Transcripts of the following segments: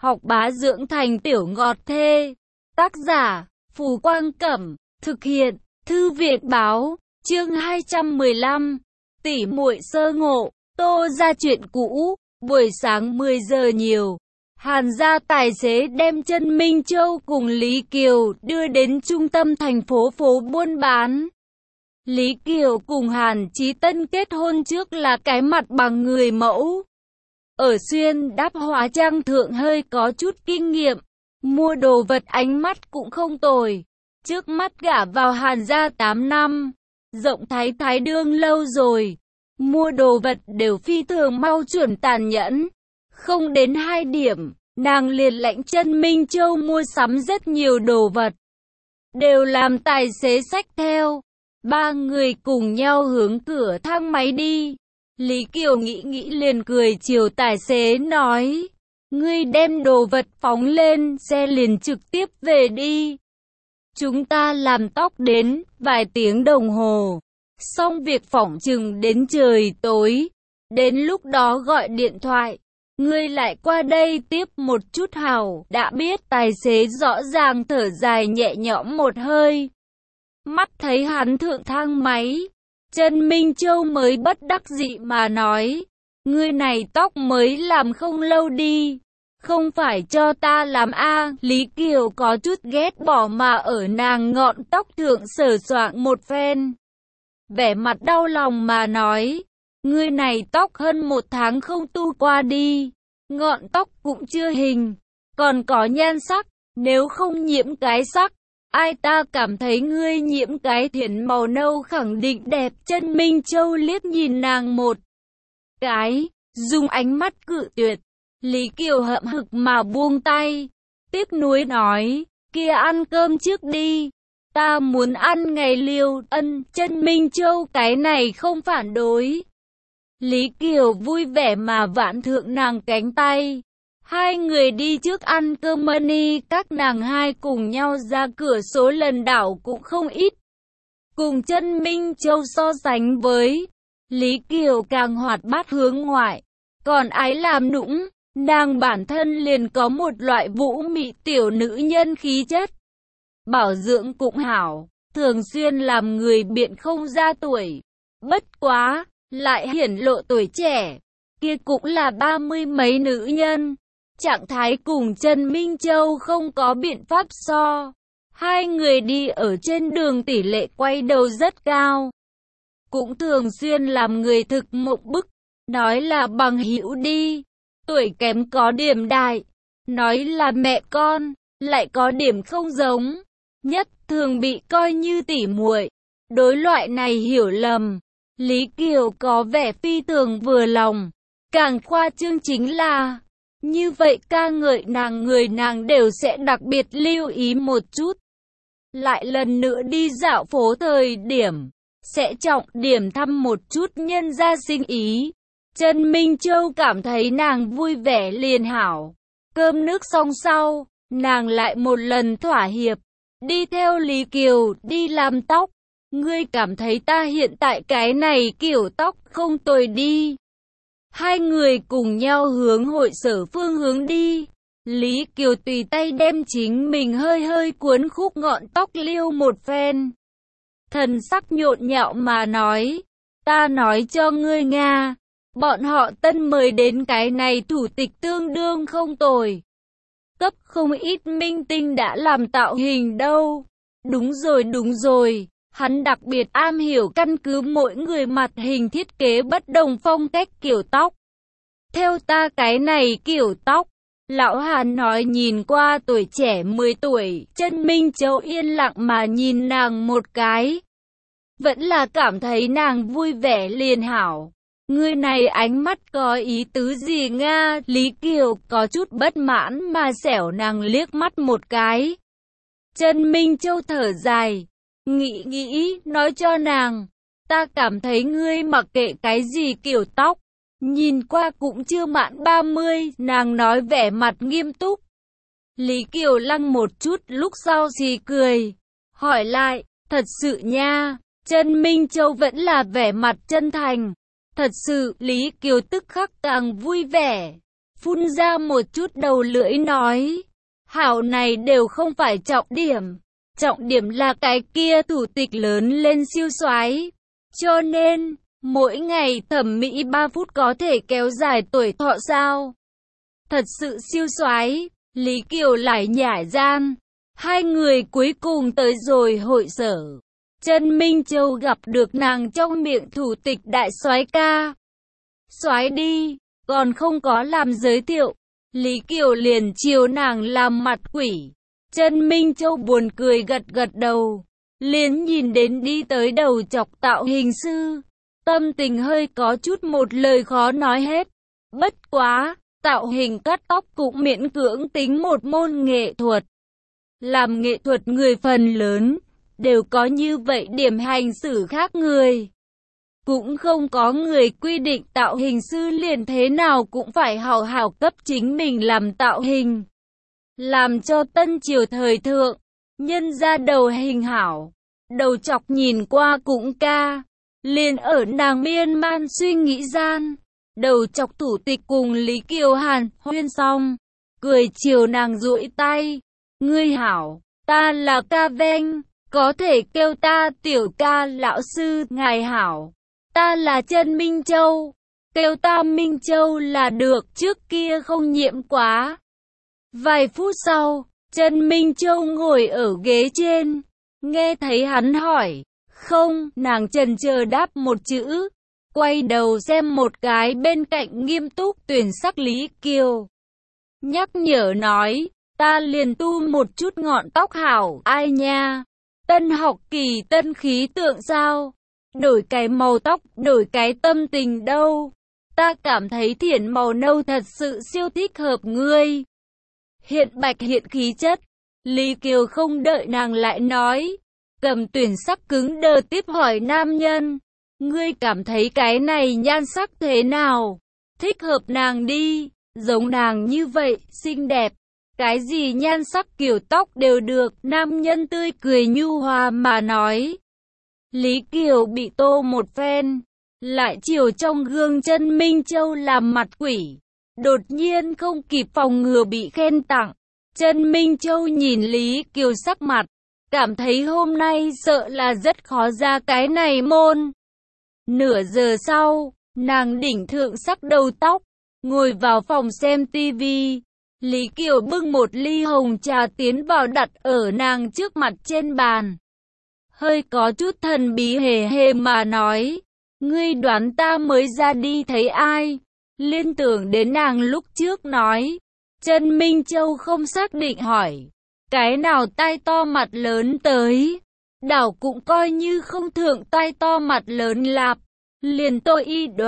học bá dưỡng thành tiểu ngọt thê. Tác giả, Phù Quang Cẩm, thực hiện, Thư viện Báo, chương 215, tỉ muội sơ ngộ, Tô ra chuyện cũ, buổi sáng 10 giờ nhiều. Hàn gia tài xế đem Chân Minh Châu cùng Lý Kiều đưa đến trung tâm thành phố buôn bán. Lý Kiều cùng Hàn Chí Tân kết hôn trước là cái mặt bằng người mẫu. Ở xuyên đáp hóa trang thượng hơi có chút kinh nghiệm, mua đồ vật ánh mắt cũng không tồi. Trước mắt gả vào Hàn gia 8 năm, rộng thái đương lâu rồi. Mua đồ vật đều phi thường mau chuẩn tàn nhẫn. Không đến 2 điểm, nàng liền lãnh Chân Minh Châu mua sắm rất nhiều đồ vật. Đều làm tài xế xách theo. 3 người cùng nhau hướng cửa thang máy đi. Lý Kiều nghĩ liền cười chiều tài xế nói. Ngươi đem đồ vật phóng lên, xe liền trực tiếp về đi. Chúng ta làm tóc đến vài tiếng đồng hồ. Xong việc phỏng chừng đến trời tối. Đến lúc đó gọi điện thoại. Ngươi lại qua đây tiếp một chút hảo. Đã biết, tài xế rõ ràng thở dài nhẹ nhõm một hơi. Mắt thấy hắn thượng thang máy. Chân Minh Châu mới bất đắc dĩ mà nói. Ngươi này tóc mới làm không lâu đi. Không phải cho ta làm a. Lý Kiều có chút ghét bỏ mà ở nàng ngọn tóc thượng sờ soạng một phen. Vẻ mặt đau lòng mà nói. Ngươi này tóc hơn 1 tháng không tu qua đi. Ngọn tóc cũng chưa hình. Còn có nhan sắc. Nếu không nhiễm cái sắc. Ai ta cảm thấy ngươi nhiễm cái thiển màu nâu khẳng định đẹp. Chân Minh Châu liếc nhìn nàng một cái. Dùng ánh mắt cự tuyệt. Lý Kiều hậm hực mà buông tay. Tiếc nuối nói. Kia ăn cơm trước đi. Ta muốn ăn ngày liều. Ân. Chân Minh Châu cái này không phản đối. Lý Kiều vui vẻ mà vãn thượng nàng cánh tay. 2 người đi trước ăn cơm money. Các nàng hai cùng nhau ra cửa số lần đảo cũng không ít. Cùng Chân Minh Châu so sánh với Lý Kiều càng hoạt bát hướng ngoại. Còn ái làm nũng. Nàng bản thân liền có một loại vũ mị tiểu nữ nhân khí chất. Bảo dưỡng cũng hảo. Thường xuyên làm người biện không ra tuổi. Bất quá, lại hiển lộ tuổi trẻ. Kia cũng là 30 mấy nữ nhân. Trạng thái cùng Chân Minh Châu không có biện pháp so. 2 người đi ở trên đường tỷ lệ quay đầu rất cao. Cũng thường xuyên làm người thực mộng bức. Nói là bằng hữu đi. Tuổi kém có điểm đại. Nói là mẹ con. Lại có điểm không giống. Nhất thường bị coi như tỉ muội. Đối loại này hiểu lầm. Lý Kiều có vẻ phi thường vừa lòng. Càng khoa trương chính là. Như vậy ca ngợi nàng người nàng đều sẽ đặc biệt lưu ý một chút. Lại lần nữa đi dạo phố thời điểm. Sẽ trọng điểm thăm một chút nhân gia sinh ý. Chân Minh Châu cảm thấy nàng vui vẻ liền hảo. Cơm nước xong sau, nàng lại một lần thỏa hiệp. Đi theo Lý Kiều đi làm tóc. Ngươi cảm thấy ta hiện tại cái này kiểu tóc không tồi đi. 2 người cùng nhau hướng hội sở phương hướng đi. Lý Kiều tùy tay đem chính mình hơi cuốn khúc ngọn tóc liêu một phen. Thần sắc nhộn nhạo mà nói. Ta nói cho ngươi Nga. Bọn họ tân mời đến cái này thủ tịch tương đương không tồi. Cấp không ít minh tinh đã làm tạo hình đâu. Đúng rồi. Hắn đặc biệt am hiểu căn cứ mỗi người mặt hình thiết kế bất đồng phong cách kiểu tóc. Theo ta cái này kiểu tóc. Lão Hàn nói nhìn qua tuổi trẻ 10 tuổi. Chân Minh Châu yên lặng mà nhìn nàng một cái. Vẫn là cảm thấy nàng vui vẻ liền hảo. Người này ánh mắt có ý tứ gì Nga? Lý Kiều có chút bất mãn mà xẻo nàng liếc mắt một cái. Chân Minh Châu thở dài. Nghĩ, nói cho nàng. Ta cảm thấy ngươi mặc kệ cái gì kiểu tóc. Nhìn qua cũng chưa mãn 30, nàng nói vẻ mặt nghiêm túc. Lý Kiều lăng một chút lúc sau thì cười. Hỏi lại, thật sự nha. Chân Minh Châu vẫn là vẻ mặt chân thành. Thật sự, Lý Kiều tức khắc càng vui vẻ. phun ra một chút đầu lưỡi nói, hảo này đều không phải trọng điểm là cái kia thủ tịch lớn lên siêu soái, cho nên, mỗi ngày thẩm mỹ 3 phút có thể kéo dài tuổi thọ sao? Thật sự siêu soái, Lý Kiều lại nhả gian. Hai người cuối cùng tới rồi hội sở. Trần Minh Châu gặp được nàng trong miệng thủ tịch đại soái ca. Soái đi, còn không có làm giới thiệu. Lý Kiều liền chiều nàng làm mặt quỷ. Trần Minh Châu buồn cười gật gật đầu. Liền nhìn đến đi tới đầu chọc tạo hình sư. Tâm tình hơi có chút một lời khó nói hết. Bất quá, tạo hình cắt tóc cũng miễn cưỡng tính một môn nghệ thuật. Làm nghệ thuật người phần lớn, đều có như vậy điểm hành xử khác người. Cũng không có người quy định tạo hình sư liền thế nào cũng phải hào hào cấp chính mình làm tạo hình. Làm cho tân triều thời thượng, nhân ra đầu hình hảo, đầu chọc nhìn qua cũng ca. Liền ở nàng miên man suy nghĩ gian, đầu chọc thủ tịch cùng Lý Kiều Hàn huyên xong, cười chiều nàng duỗi tay. Ngươi hảo, ta là Ca Veng, có thể kêu ta tiểu ca lão sư. Ngài hảo, ta là Trần Minh Châu, kêu ta Minh Châu là được, trước kia không nhiễm quá. Vài phút sau, Trần Minh Châu ngồi ở ghế trên, nghe thấy hắn hỏi, không, nàng chần chờ đáp một chữ, quay đầu xem một cái bên cạnh nghiêm túc tuyển sắc Lý Kiều. Nhắc nhở nói, ta liền tu một chút ngọn tóc hảo, ai nha, tân học kỳ tân khí tượng sao, đổi cái màu tóc, đổi cái tâm tình đâu, ta cảm thấy thiển màu nâu thật sự siêu thích hợp ngươi. Hiện bạch hiện khí chất, Lý Kiều không đợi nàng lại nói, cầm tuyển sắc cứng đờ tiếp hỏi nam nhân, ngươi cảm thấy cái này nhan sắc thế nào, thích hợp nàng đi, giống nàng như vậy, xinh đẹp. Cái gì nhan sắc kiểu tóc đều được, nam nhân tươi cười nhu hòa mà nói. Lý Kiều bị tô một phen, lại chiều trong gương Trần Minh Châu làm mặt quỷ. Đột nhiên không kịp phòng ngừa bị khen tặng. Trần Minh Châu nhìn Lý Kiều sắc mặt, cảm thấy hôm nay sợ là rất khó ra cái này môn. Nửa giờ sau, nàng đỉnh thượng sắc đầu tóc, ngồi vào phòng xem tivi. Lý Kiều bưng một ly hồng trà tiến vào đặt ở nàng trước mặt trên bàn. Hơi có chút thần bí hề hề mà nói, ngươi đoán ta mới ra đi thấy ai? Liên tưởng đến nàng lúc trước nói. Trần Minh Châu không xác định hỏi, cái nào tai to mặt lớn tới? Đảo cũng coi như không thượng tai to mặt lớn lạp. Liền tôi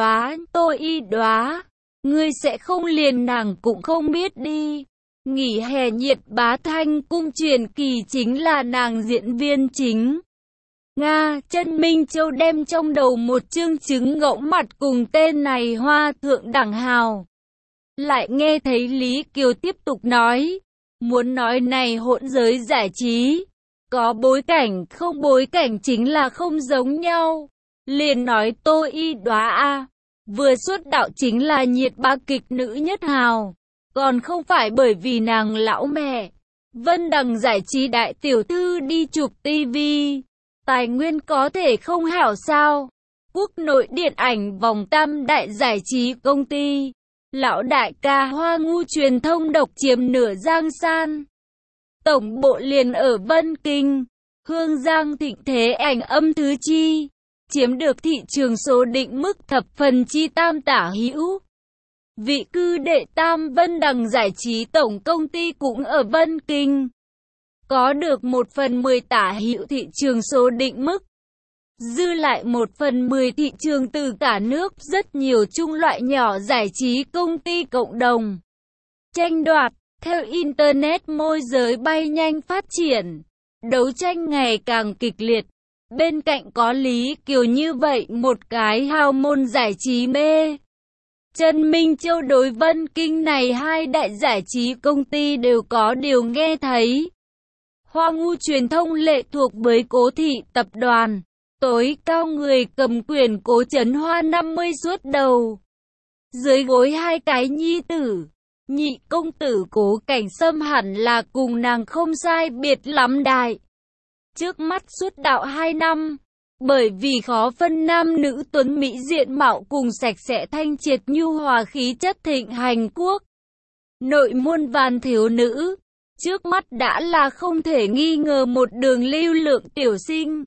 y đoá. Ngươi sẽ không liền nàng cũng không biết đi. Nghỉ hè nhiệt bá thanh cung truyền kỳ chính là nàng diễn viên chính. Nga, Trần Minh Châu đem trong đầu một chương chứng ngỗng mặt cùng tên này hoa thượng đẳng hào. Lại nghe thấy Lý Kiều tiếp tục nói, muốn nói này hỗn giới giải trí, có bối cảnh không bối cảnh chính là không giống nhau. Liền nói Tô Y Đoá a, vừa xuất đạo chính là nhiệt ba kịch nữ nhất hào, còn không phải bởi vì nàng lão mẹ. Vân Đằng giải trí đại tiểu thư đi chụp tivi, tài nguyên có thể không hảo sao? Quốc nội điện ảnh vòng tam đại giải trí công ty, lão đại ca Hoa Ngu truyền thông độc chiếm nửa Giang San. Tổng bộ liền ở Vân Kinh, Hương Giang thịnh thế ảnh âm thứ chi, chiếm được thị trường số định mức thập phần chi tam tả hữu. Vị cư đệ tam Vân Đằng giải trí tổng công ty cũng ở Vân Kinh, có được 1/10 tả hữu thị trường số định mức. Dư lại 1/10 thị trường từ cả nước, rất nhiều chung loại nhỏ giải trí công ty cộng đồng tranh đoạt. Theo Internet môi giới bay nhanh phát triển, đấu tranh ngày càng kịch liệt. Bên cạnh có Lý Kiều như vậy một cái hào môn giải trí mê. Trần Minh Châu đối Vân Kinh này hai đại giải trí công ty đều có điều nghe thấy. Hoa Ngu truyền thông lệ thuộc với Cố Thị tập đoàn, tối cao người cầm quyền Cố Trấn Hoa 50 suốt đầu. Dưới gối hai cái nhi tử, Nhị công tử Cố Cảnh Sâm hẳn là cùng nàng không sai biệt lắm đại. Trước mắt suốt đạo 2 năm, bởi vì khó phân nam nữ tuấn mỹ diện mạo cùng sạch sẽ thanh triệt nhu hòa khí chất thịnh hành quốc. Nội muôn vàn thiếu nữ, trước mắt đã là không thể nghi ngờ một đường lưu lượng tiểu sinh.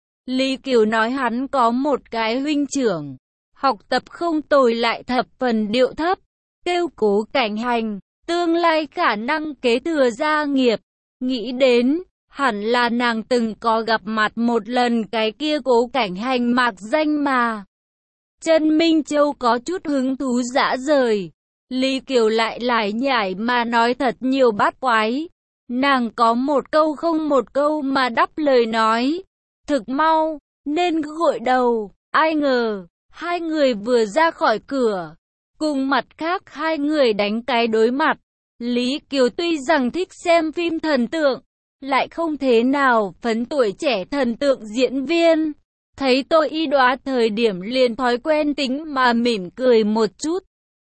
Lý Kiều nói hắn có một cái huynh trưởng, học tập không tồi lại thập phần điệu thấp, kêu Cố Cảnh Hành, tương lai khả năng kế thừa gia nghiệp. Nghĩ đến, hẳn là nàng từng có gặp mặt một lần cái kia Cố Cảnh Hành mạc danh mà. Trần Minh Châu có chút hứng thú dã rời. Lý Kiều lại lải nhải mà nói thật nhiều bát quái. Nàng có một câu không một câu mà đắp lời nói. Thực mau, nên gội đầu, ai ngờ, hai người vừa ra khỏi cửa. Cùng mặt khác hai người đánh cái đối mặt. Lý Kiều tuy rằng thích xem phim thần tượng, lại không thế nào phấn tuổi trẻ thần tượng diễn viên. Thấy Tô Y Đóa thời điểm liền thói quen tính mà mỉm cười một chút.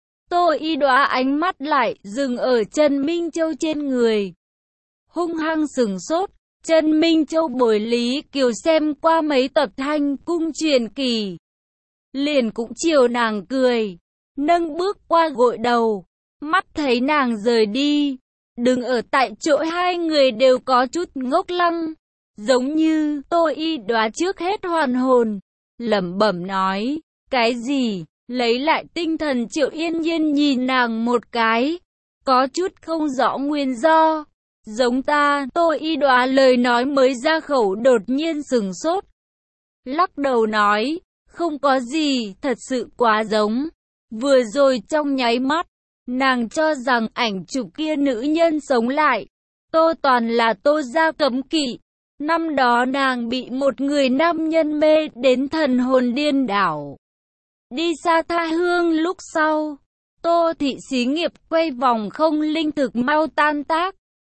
Tô Y Đóa ánh mắt lại dừng ở Trần Minh Châu trên người. Hung hăng sừng sốt, Trần Minh Châu bồi Lý Kiều xem qua mấy tập Thanh Cung truyền kỳ. Liền cũng chiều nàng cười, nâng bước qua gội đầu, mắt thấy nàng rời đi. Đứng ở tại chỗ hai người đều có chút ngốc lăng, giống như Tô Y Đóa trước hết hoàn hồn, lẩm bẩm nói, cái gì, lấy lại tinh thần Triệu Yên Nhiên nhìn nàng một cái, có chút không rõ nguyên do, giống ta. Tô Y Đóa lời nói mới ra khẩu đột nhiên sừng sốt, lắc đầu nói, không có gì, thật sự quá giống, vừa rồi trong nháy mắt. Nàng cho rằng ảnh chụp kia nữ nhân sống lại. Tô Toàn là Tô gia cấm kỵ. Năm đó nàng bị một người nam nhân mê đến thần hồn điên đảo. Đi xa tha hương lúc sau, Tô thị xí nghiệp quay vòng không linh thực mau tan tác.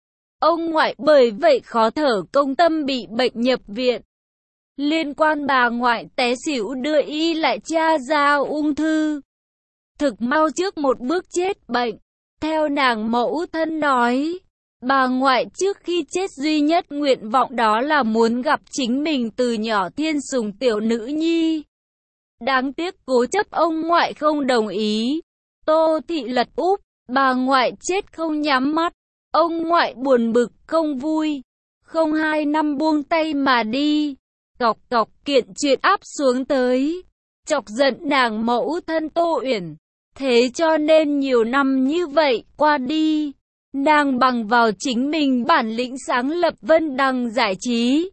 Ông ngoại bởi vậy khó thở công tâm bị bệnh nhập viện. Liên quan bà ngoại té xỉu đưa y lại tra ra ung thư. Thực mau trước một bước chết bệnh. Theo nàng mẫu thân nói, bà ngoại trước khi chết duy nhất nguyện vọng đó là muốn gặp chính mình từ nhỏ thiên sủng tiểu nữ nhi. Đáng tiếc cố chấp ông ngoại không đồng ý. Tô thị lật úp, bà ngoại chết không nhắm mắt. Ông ngoại buồn bực không vui, không 2 năm buông tay mà đi. Cọc cọc kiện chuyện áp xuống tới, chọc giận nàng mẫu thân Tô Uyển. Thế cho nên nhiều năm như vậy qua đi, nàng bằng vào chính mình bản lĩnh sáng lập Vân Đằng Giải Trí.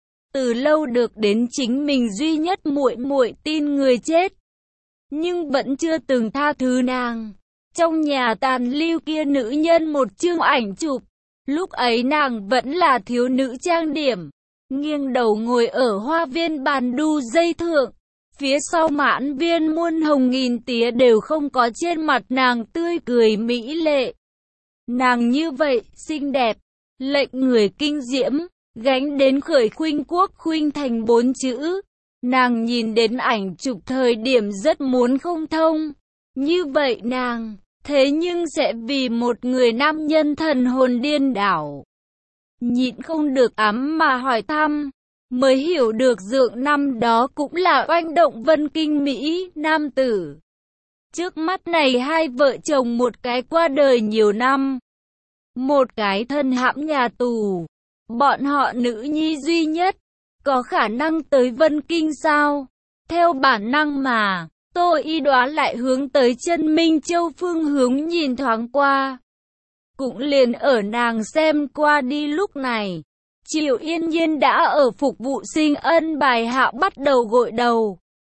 Từ lâu được đến chính mình duy nhất muội muội tin người chết, nhưng vẫn chưa từng tha thứ nàng. Trong nhà tàn lưu kia nữ nhân một chương ảnh chụp, lúc ấy nàng vẫn là thiếu nữ trang điểm, nghiêng đầu ngồi ở hoa viên bàn đu dây thượng. Phía sau mãn viên muôn hồng nghìn tía đều không có trên mặt nàng tươi cười mỹ lệ. Nàng như vậy, xinh đẹp, lệnh người kinh diễm, gánh đến khởi khuynh quốc khuynh thành 4 chữ. Nàng nhìn đến ảnh chụp thời điểm rất muốn không thông. Như vậy nàng, thế nhưng sẽ vì một người nam nhân thần hồn điên đảo. Nhịn không được ám mà hỏi thăm. Mới hiểu được Dượng năm đó cũng là oanh động Vân Kinh Mỹ nam tử. Trước mắt này hai vợ chồng một cái qua đời nhiều năm, một cái thân hãm nhà tù. Bọn họ nữ nhi duy nhất, có khả năng tới Vân Kinh sao? Theo bản năng mà, Tô Y Đóa lại hướng tới Trần Minh Châu phương hướng nhìn thoáng qua. Cũng liền ở nàng xem qua đi lúc này. Triệu Yên Nhiên đã ở phục vụ sinh ân bài hạ bắt đầu gội đầu.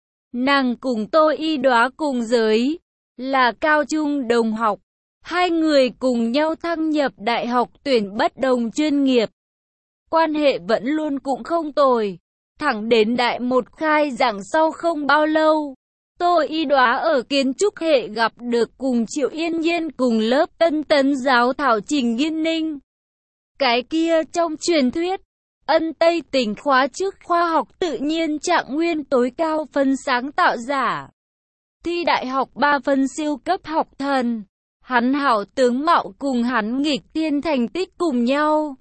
Nàng cùng Tô Y Đóa cùng giới, là cao trung đồng học. Hai người cùng nhau thăng nhập đại học tuyển bất đồng chuyên nghiệp. Quan hệ vẫn luôn cũng không tồi. Thẳng đến đại một khai giảng sau không bao lâu, Tô Y Đóa ở kiến trúc hệ gặp được cùng Triệu Yên Nhiên cùng lớp Tân Tấn giáo thảo Trình Nghiên Ninh. Cái kia trong truyền thuyết, Ân Tây Tỉnh khóa trước khoa học tự nhiên trạng nguyên tối cao phân sáng tạo giả. Thi đại học 3 phân siêu cấp học thần. Hắn hảo tướng mạo cùng hắn nghịch thiên thành tích cùng nhau.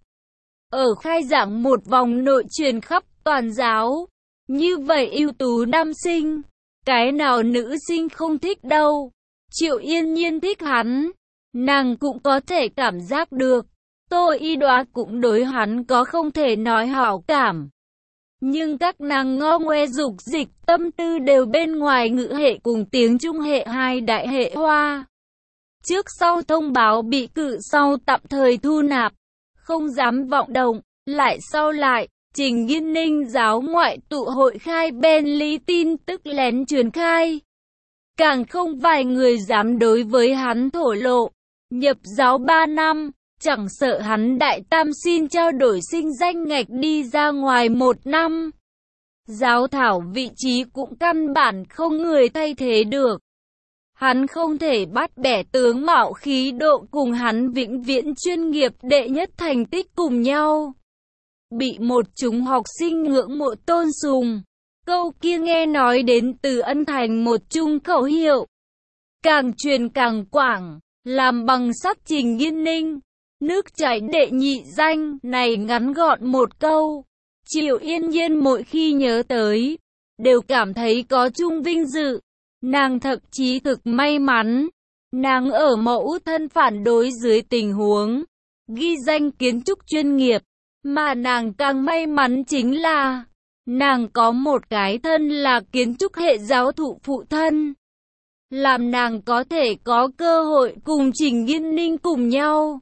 Ở khai giảng một vòng nội truyền khắp toàn giáo. Như vậy ưu tú nam sinh, cái nào nữ sinh không thích đâu. Triệu Yên Nhiên thích hắn, nàng cũng có thể cảm giác được. Tô Y Đoá cũng đối hắn có không thể nói hảo cảm. Nhưng các nàng ngo ngoe dục dịch tâm tư đều bên ngoài ngữ hệ cùng tiếng Trung hệ hai đại hệ Hoa. Trước sau thông báo bị cự sau tạm thời thu nạp, không dám vọng động, lại sau lại, Trình Nghiên Ninh giáo ngoại tụ hội khai bên lý tin tức lén truyền khai. Càng không vài người dám đối với hắn thổ lộ, nhập giáo 3 năm, chẳng sợ hắn đại tam xin trao đổi sinh danh ngạch đi ra ngoài 1 năm. Giáo thảo vị trí cũng căn bản không người thay thế được. Hắn không thể bắt bẻ tướng mạo khí độ cùng hắn vĩnh viễn chuyên nghiệp đệ nhất thành tích cùng nhau. Bị một chúng học sinh ngưỡng mộ tôn sùng. Câu kia nghe nói đến từ Ân Thành một chung khẩu hiệu. Càng truyền càng quảng, làm bằng sắc Trình Nghiên Ninh. Nước chảy đệ nhị danh này ngắn gọn một câu. Triệu Yên Nhiên mỗi khi nhớ tới, đều cảm thấy có chung vinh dự. Nàng thậm chí thực may mắn. Nàng ở mẫu thân phản đối dưới tình huống ghi danh kiến trúc chuyên nghiệp. Mà nàng càng may mắn chính là nàng có một cái thân là kiến trúc hệ giáo thụ phụ thân. Làm nàng có thể có cơ hội cùng Trình Nghiên Ninh cùng nhau.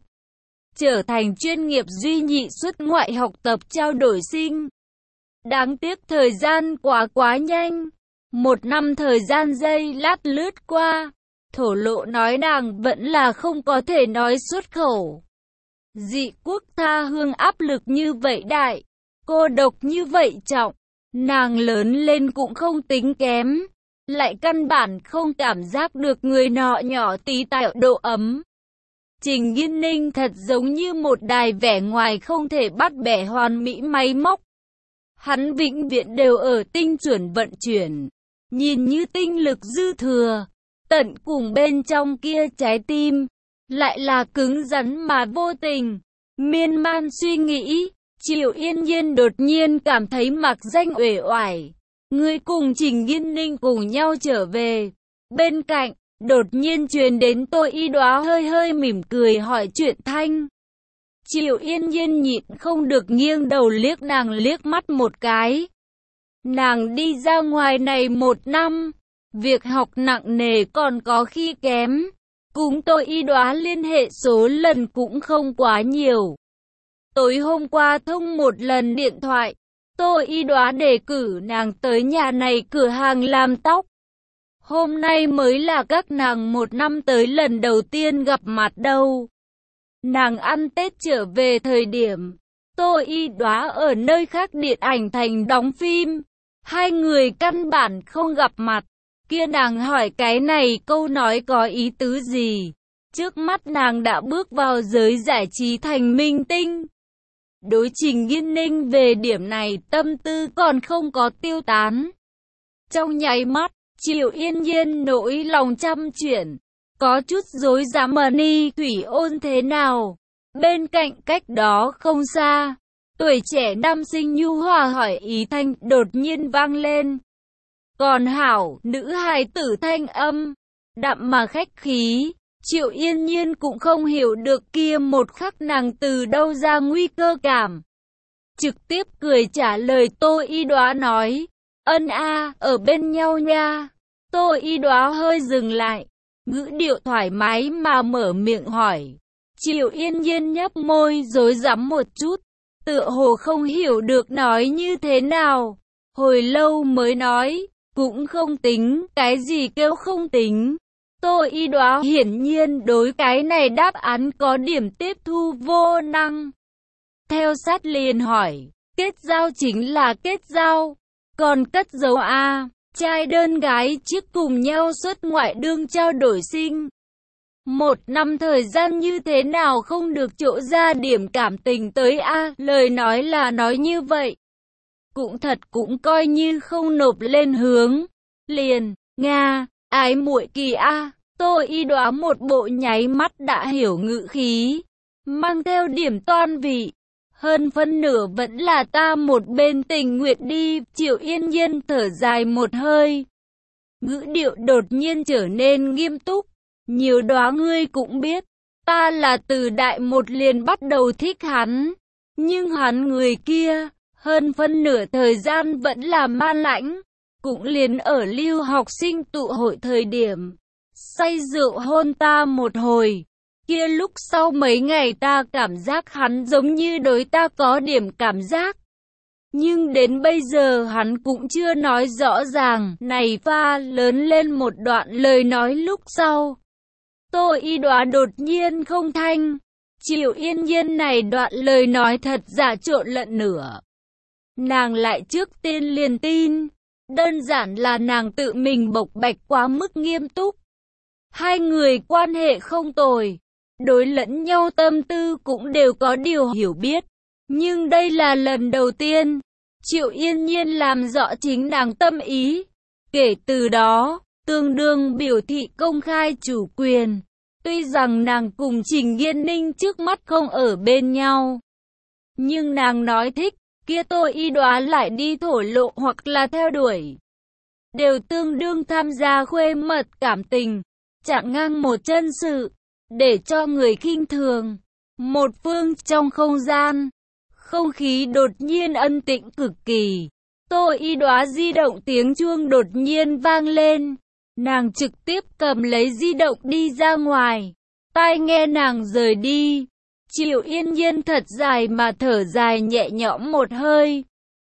Trở thành chuyên nghiệp duy nhị xuất ngoại học tập trao đổi sinh. Đáng tiếc thời gian quá nhanh. 1 năm thời gian giây lát lướt qua. Thổ lộ nói nàng vẫn là không có thể nói xuất khẩu. Dị quốc tha hương áp lực như vậy đại. Cô độc như vậy trọng. Nàng lớn lên cũng không tính kém. Lại căn bản không cảm giác được người nọ nhỏ tí tạo độ ấm. Trình Nghiên Ninh thật giống như một đài vẻ ngoài không thể bắt bẻ hoàn mỹ máy móc. Hắn vĩnh viễn đều ở tinh chuẩn vận chuyển, nhìn như tinh lực dư thừa, tận cùng bên trong kia trái tim, lại là cứng rắn mà vô tình. Miên man suy nghĩ, Triệu Yên Nhiên đột nhiên cảm thấy mặc danh uể oải. Người cùng Trình Nghiên Ninh cùng nhau trở về. Bên cạnh, đột nhiên truyền đến Tô Y Đoá hơi hơi mỉm cười hỏi chuyện thanh. Triệu Yên Nhiên nhịn không được nghiêng đầu liếc nàng liếc mắt một cái. Nàng đi ra ngoài này 1 năm, việc học nặng nề còn có khi kém. Cùng Tô Y Đoá liên hệ số lần cũng không quá nhiều. Tối hôm qua thông một lần điện thoại, Tô Y Đoá đề cử nàng tới nhà này cửa hàng làm tóc. Hôm nay mới là các nàng 1 năm tới lần đầu tiên gặp mặt đâu. Nàng ăn Tết trở về thời điểm, Tô Y Đoá ở nơi khác điện ảnh thành đóng phim. 2 người căn bản không gặp mặt. Kia nàng hỏi cái này câu nói có ý tứ gì? Trước mắt nàng đã bước vào giới giải trí thành minh tinh. Đối Trình Nghiên Ninh về điểm này tâm tư còn không có tiêu tán. Trong nháy mắt, Triệu Yên Nhiên nỗi lòng trăm chuyển. Có chút rối rắm Ni Thủy Ôn thế nào? Bên cạnh cách đó không xa, tuổi trẻ nam sinh nhu hòa hỏi ý thanh đột nhiên vang lên. Còn hảo, nữ hài tử thanh âm, đạm mà khách khí. Triệu Yên Nhiên cũng không hiểu được kia một khắc nàng từ đâu ra nguy cơ cảm. Trực tiếp cười trả lời Tô Y Đoá nói, ân a, ở bên nhau nha. Tô Y Đoá hơi dừng lại, ngữ điệu thoải mái mà mở miệng hỏi. Triệu Yên Nhiên nhấp môi rối rắm một chút, tựa hồ không hiểu được nói như thế nào. Hồi lâu mới nói, cũng không tính, cái gì kêu không tính. Tô Y Đoá hiển nhiên đối cái này đáp án có điểm tiếp thu vô năng. Theo sát liền hỏi, kết giao chính là kết giao, còn cất giấu a, trai đơn gái trước cùng nhau xuất ngoại đương trao đổi sinh. 1 năm thời gian như thế nào không được chỗ ra điểm cảm tình tới a, lời nói là nói như vậy. Cũng thật cũng coi như không nộp lên hướng. Liền, Nga, ái muội kỳ a. Tô Y Đoá một bộ nháy mắt đã hiểu ngữ khí, mang theo điểm toan vị. Hơn phân nửa vẫn là ta một bên tình nguyện đi. Triệu Yên Nhiên thở dài một hơi, ngữ điệu đột nhiên trở nên nghiêm túc. Nhiều Đoá ngươi cũng biết, ta là từ đại một liền bắt đầu thích hắn. Nhưng hắn người kia, hơn phân nửa thời gian vẫn là man lãnh. Cũng liền ở lưu học sinh tụ hội thời điểm, say rượu hôn ta một hồi. Kia lúc sau mấy ngày ta cảm giác hắn giống như đối ta có điểm cảm giác. Nhưng đến bây giờ hắn cũng chưa nói rõ ràng. Này pha lớn lên một đoạn lời nói lúc sau. Tô Y Đoá đột nhiên không thanh. Triệu Yên Nhiên này đoạn lời nói thật giả trộn lẫn nửa. Nàng lại trước tiên liền tin. Đơn giản là nàng tự mình bộc bạch quá mức nghiêm túc. Hai người quan hệ không tồi, đối lẫn nhau tâm tư cũng đều có điều hiểu biết. Nhưng đây là lần đầu tiên, Triệu Yên Nhiên làm rõ chính nàng tâm ý. Kể từ đó, tương đương biểu thị công khai chủ quyền. Tuy rằng nàng cùng Trình Nghiên Ninh trước mắt không ở bên nhau, nhưng nàng nói thích, kia Tô Y Đoá lại đi thổ lộ hoặc là theo đuổi. Đều tương đương tham gia khuê mật cảm tình, chặn ngang một chân sự, để cho người khinh thường. Một phương trong không gian, không khí đột nhiên ân tĩnh cực kỳ. Tô Y Đoá di động tiếng chuông đột nhiên vang lên. Nàng trực tiếp cầm lấy di động đi ra ngoài. Tai nghe nàng rời đi. Triệu Yên Nhiên thật dài mà thở dài nhẹ nhõm một hơi.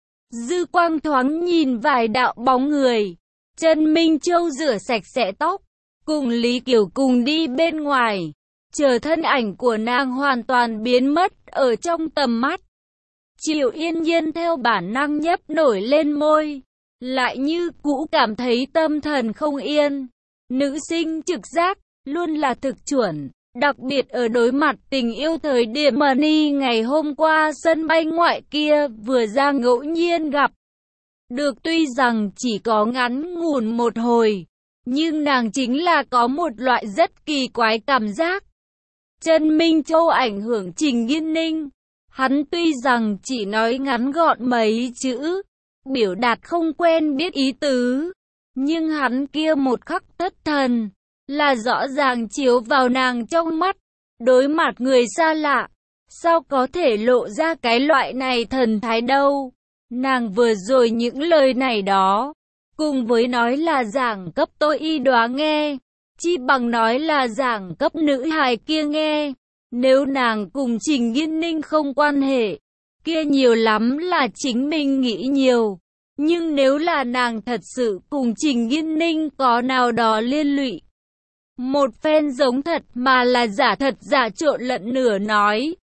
Dư quang thoáng nhìn vài đạo bóng người. Trần Minh Châu rửa sạch sẽ tóc, cùng Lý Kiều cùng đi bên ngoài. Chờ thân ảnh của nàng hoàn toàn biến mất ở trong tầm mắt. Triệu Yên Nhiên theo bản năng nhấp nổi lên môi, lại như cũ cảm thấy tâm thần không yên. Nữ sinh trực giác luôn là thực chuẩn, đặc biệt ở đối mặt tình yêu thời điểm Money ngày hôm qua sân bay ngoại kia vừa ra ngẫu nhiên gặp được, tuy rằng chỉ có ngắn ngủn một hồi, nhưng nàng chính là có một loại rất kỳ quái cảm giác. Trần Minh Châu ảnh hưởng Trình Nghiên Ninh. Hắn tuy rằng chỉ nói ngắn gọn mấy chữ, biểu đạt không quen biết ý tứ, nhưng hắn kia một khắc thất thần, là rõ ràng chiếu vào nàng trong mắt. Đối mặt người xa lạ, sao có thể lộ ra cái loại này thần thái đâu. Nàng vừa rồi những lời này đó, cùng với nói là giảng cấp Tô Y Đoá nghe, chi bằng nói là giảng cấp nữ hài kia nghe. Nếu nàng cùng Trình Nghiên Ninh không quan hệ, kia nhiều lắm là chính mình nghĩ nhiều. Nhưng nếu là nàng thật sự cùng Trình Nghiên Ninh có nào đó liên lụy, một phen giống thật mà là giả thật giả trộn lẫn nửa nói.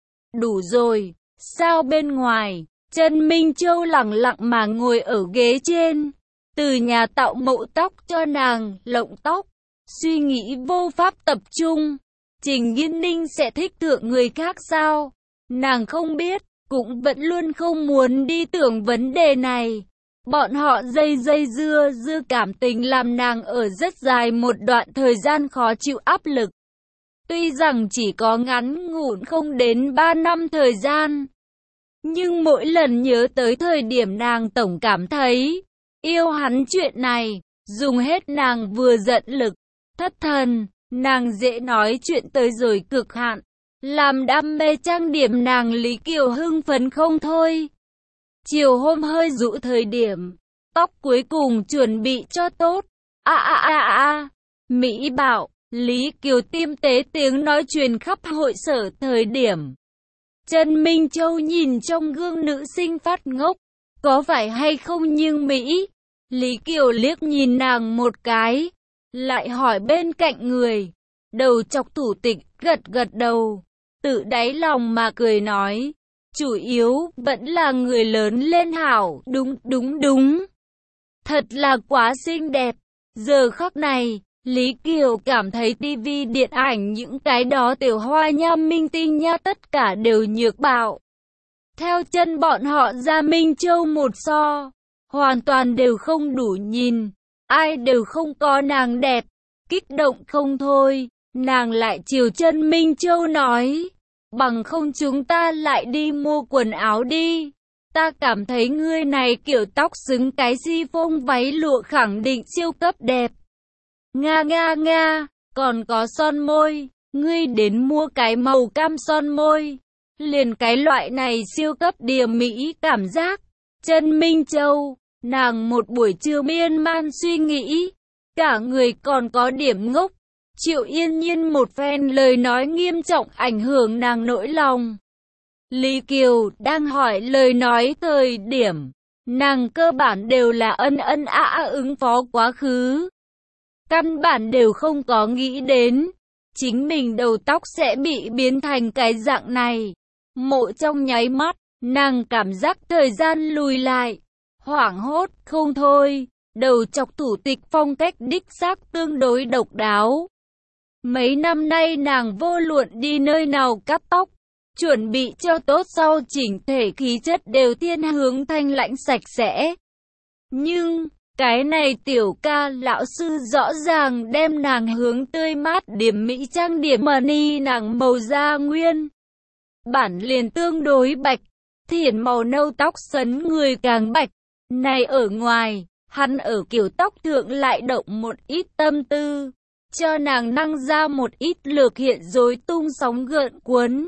Đủ rồi, sao bên ngoài, Trần Minh Châu lẳng lặng mà ngồi ở ghế trên, từ nhà tạo mẫu tóc cho nàng lộng tóc, suy nghĩ vô pháp tập trung. Trình Nghiên Ninh sẽ thích thượng người khác sao? Nàng không biết, cũng vẫn luôn không muốn đi tưởng vấn đề này. Bọn họ dây dưa cảm tình làm nàng ở rất dài một đoạn thời gian khó chịu áp lực. Tuy rằng chỉ có ngắn ngủn không đến 3 năm thời gian, nhưng mỗi lần nhớ tới thời điểm nàng tổng cảm thấy yêu hắn chuyện này, dùng hết nàng vừa giận lực, thất thần. Nàng dễ nói chuyện tới rồi cực hạn, làm đam mê trang điểm nàng Lý Kiều hưng phấn không thôi. Chiều hôm hơi dụ thời điểm, tóc cuối cùng chuẩn bị cho tốt. Mỹ bảo, Lý Kiều tim tế tiếng nói truyền khắp hội sở thời điểm. Trần Minh Châu nhìn trong gương nữ sinh phát ngốc, có phải hay không nhưng Mỹ. Lý Kiều liếc nhìn nàng một cái, lại hỏi bên cạnh người. Đầu chọc thủ tịch gật gật đầu, tự đáy lòng mà cười nói, chủ yếu vẫn là người lớn lên hảo. Đúng. Thật là quá xinh đẹp. Giờ khắc này, Lý Kiều cảm thấy tivi điện ảnh những cái đó tiểu hoa nha minh tinh nha tất cả đều nhược bạo. Theo chân bọn họ ra Minh Châu một so, hoàn toàn đều không đủ nhìn, ai đều không có nàng đẹp. Kích động không thôi, nàng lại chiều Chân Minh Châu nói, bằng không chúng ta lại đi mua quần áo đi. Ta cảm thấy ngươi này kiểu tóc xứng cái chiffon váy lụa khẳng định siêu cấp đẹp. Nga nga nga, còn có son môi, ngươi đến mua cái màu cam son môi. Liền cái loại này siêu cấp đìa mỹ cảm giác. Chân Minh Châu, nàng một buổi trưa miên man suy nghĩ, cả người còn có điểm ngốc. Triệu Yên Nhiên một phen lời nói nghiêm trọng ảnh hưởng nàng nỗi lòng. Lý Kiều đang hỏi lời nói thời điểm, nàng cơ bản đều là ân ân ứng phó quá khứ. Căn bản đều không có nghĩ đến, chính mình đầu tóc sẽ bị biến thành cái dạng này. Mộ trong nháy mắt, nàng cảm giác thời gian lùi lại, hoảng hốt không thôi, đầu chọc thủ tịch phong cách đích xác tương đối độc đáo. Mấy năm nay nàng vô luận đi nơi nào cắt tóc, chuẩn bị cho tốt sau chỉnh thể khí chất đều thiên hướng thanh lãnh sạch sẽ. Nhưng, cái này tiểu ca lão sư rõ ràng đem nàng hướng tươi mát điểm mỹ trang điểm money nàng màu da nguyên. Bản liền tương đối bạch, thiển màu nâu tóc sấn người càng bạch. Này ở ngoài, hắn ở kiểu tóc thượng lại động một ít tâm tư, cho nàng năng ra một ít lược hiện rối tung sóng gợn cuốn.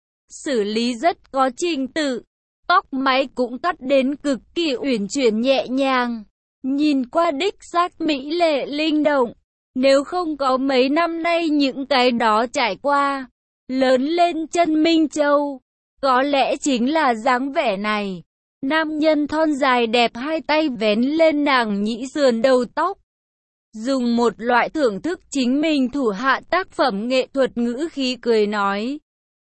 Xử lý rất có trình tự, tóc máy cũng cắt đến cực kỳ uyển chuyển nhẹ nhàng, nhìn qua đích xác mỹ lệ linh động. Nếu không có mấy năm nay những cái đó trải qua, lớn lên Chân Minh Châu, có lẽ chính là dáng vẻ này. Nam nhân thon dài đẹp hai tay vén lên nàng nhĩ sườn đầu tóc, dùng một loại thưởng thức chính mình thủ hạ tác phẩm nghệ thuật ngữ khí cười nói.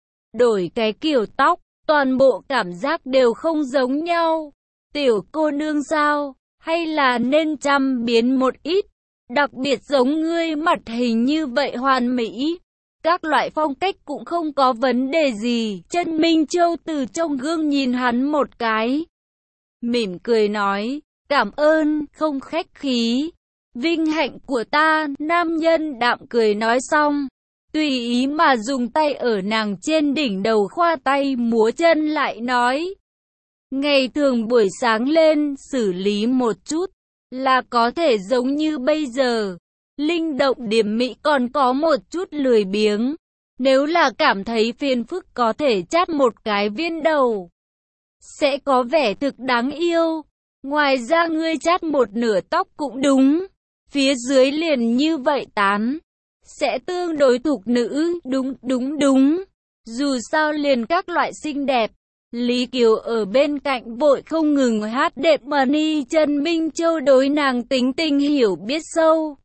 Đổi cái kiểu tóc, toàn bộ cảm giác đều không giống nhau. Tiểu cô nương sao, hay là nên chăm biến một ít, đặc biệt giống ngươi mặt hình như vậy hoàn mỹ. Các loại phong cách cũng không có vấn đề gì. Chân Minh Châu từ trong gương nhìn hắn một cái, mỉm cười nói, cảm ơn, không khách khí. Vinh hạnh của ta, nam nhân đạm cười nói xong, tùy ý mà dùng tay ở nàng trên đỉnh đầu khoa tay múa chân lại nói. Ngày thường buổi sáng lên, xử lý một chút, là có thể giống như bây giờ. Linh động điểm mỹ còn có một chút lười biếng. Nếu là cảm thấy phiền phức có thể chát một cái viên đầu, sẽ có vẻ thực đáng yêu. Ngoài ra ngươi chát một nửa tóc cũng đúng, phía dưới liền như vậy tán, sẽ tương đối thục nữ. Đúng. Dù sao liền các loại xinh đẹp. Lý Kiều ở bên cạnh vội không ngừng hát đẹp money. Chân Minh Châu đối nàng tính tình hiểu biết sâu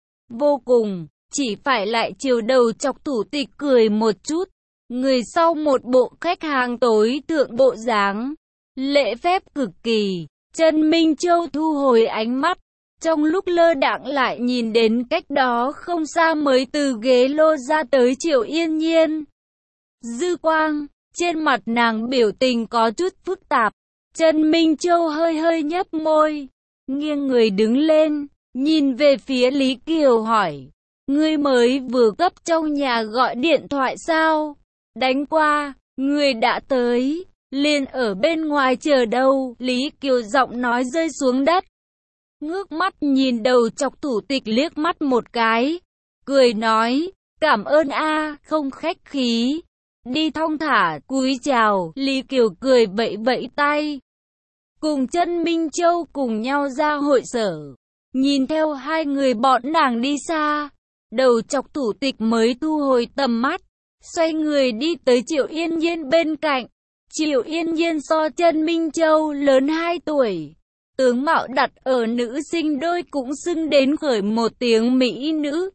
vô cùng, chỉ phải lại chiều đầu chọc thủ tịch cười một chút. Người sau một bộ khách hàng tối thượng bộ dáng, lễ phép cực kỳ. Chân Minh Châu thu hồi ánh mắt, trong lúc lơ đãng lại nhìn đến cách đó không xa mới từ ghế lô ra tới Triệu Yên Nhiên. Dư quang, trên mặt nàng biểu tình có chút phức tạp. Chân Minh Châu hơi nhấp môi, nghiêng người đứng lên, nhìn về phía Lý Kiều hỏi, ngươi mới vừa cấp trong nhà gọi điện thoại sao? Đánh qua, người đã tới, liền ở bên ngoài chờ đâu. Lý Kiều giọng nói rơi xuống đất, ngước mắt nhìn đầu chọc thủ tịch liếc mắt một cái, cười nói, cảm ơn a, không khách khí. Đi thong thả, cúi chào. Lý Kiều cười vẫy tay, cùng Chân Minh Châu cùng nhau ra hội sở. Nhìn theo hai người bọn nàng đi xa, đầu chọc thủ tịch mới thu hồi tầm mắt, xoay người đi tới Triệu Yên Nhiên bên cạnh. Triệu Yên Nhiên so Chân Minh Châu lớn 2 tuổi, tướng mạo đặt ở nữ sinh đôi cũng xưng đến khởi một tiếng mỹ nữ.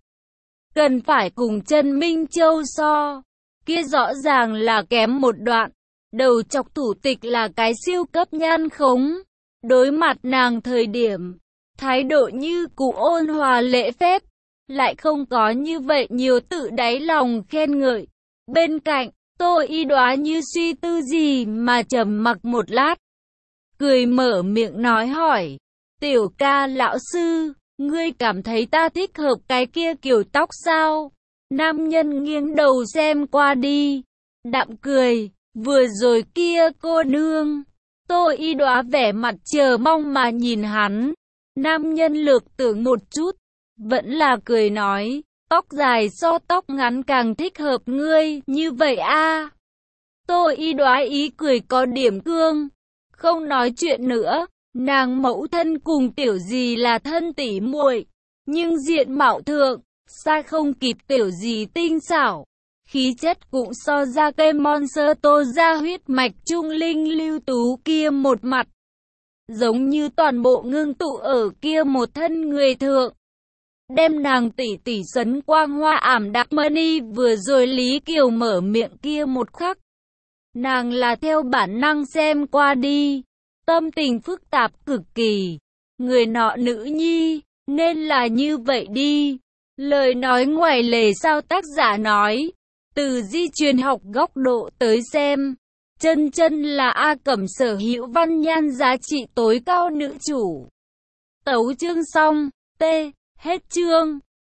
Cần phải cùng Chân Minh Châu so, kia rõ ràng là kém một đoạn. Đầu chọc thủ tịch là cái siêu cấp nhan khống, đối mặt nàng thời điểm, thái độ như cũ ôn hòa lễ phép, lại không có như vậy nhiều tự đáy lòng khen ngợi. Bên cạnh, Tô Y Đoá như suy tư gì mà trầm mặc một lát, cười mở miệng nói hỏi, tiểu ca lão sư, Ngươi cảm thấy ta thích hợp cái kia kiểu tóc sao? Nam nhân nghiêng đầu xem qua đi. Đạm cười, vừa rồi kia cô nương. Tô Y Đóa vẻ mặt chờ mong mà nhìn hắn. Nam nhân lược tưởng một chút, vẫn là cười nói, tóc dài so tóc ngắn càng thích hợp ngươi, như vậy a. Tô Y Đóa ý cười có điểm cương, không nói chuyện nữa. Nàng mẫu thân cùng tiểu dì là thân tỉ muội, nhưng diện mạo thượng, xa không kịp tiểu dì tinh xảo. Khí chất cũng so ra cây Monster Tô ra huyết mạch trung linh lưu tú kia một mặt. Giống như toàn bộ ngưng tụ ở kia một thân người thượng. Đem nàng tỉ tỉ sấn quang hoa ảm đạm mani vừa rồi Lý Kiều mở miệng kia một khắc. Nàng là theo bản năng xem qua đi. Tâm tình phức tạp cực kỳ. Người nọ nữ nhi, nên là như vậy đi. Lời nói ngoài lề sao tác giả nói. Từ di truyền học góc độ tới xem, Chân Chân là A Cẩm sở hữu văn nhan giá trị tối cao nữ chủ. Tấu chương xong, T. Hết chương.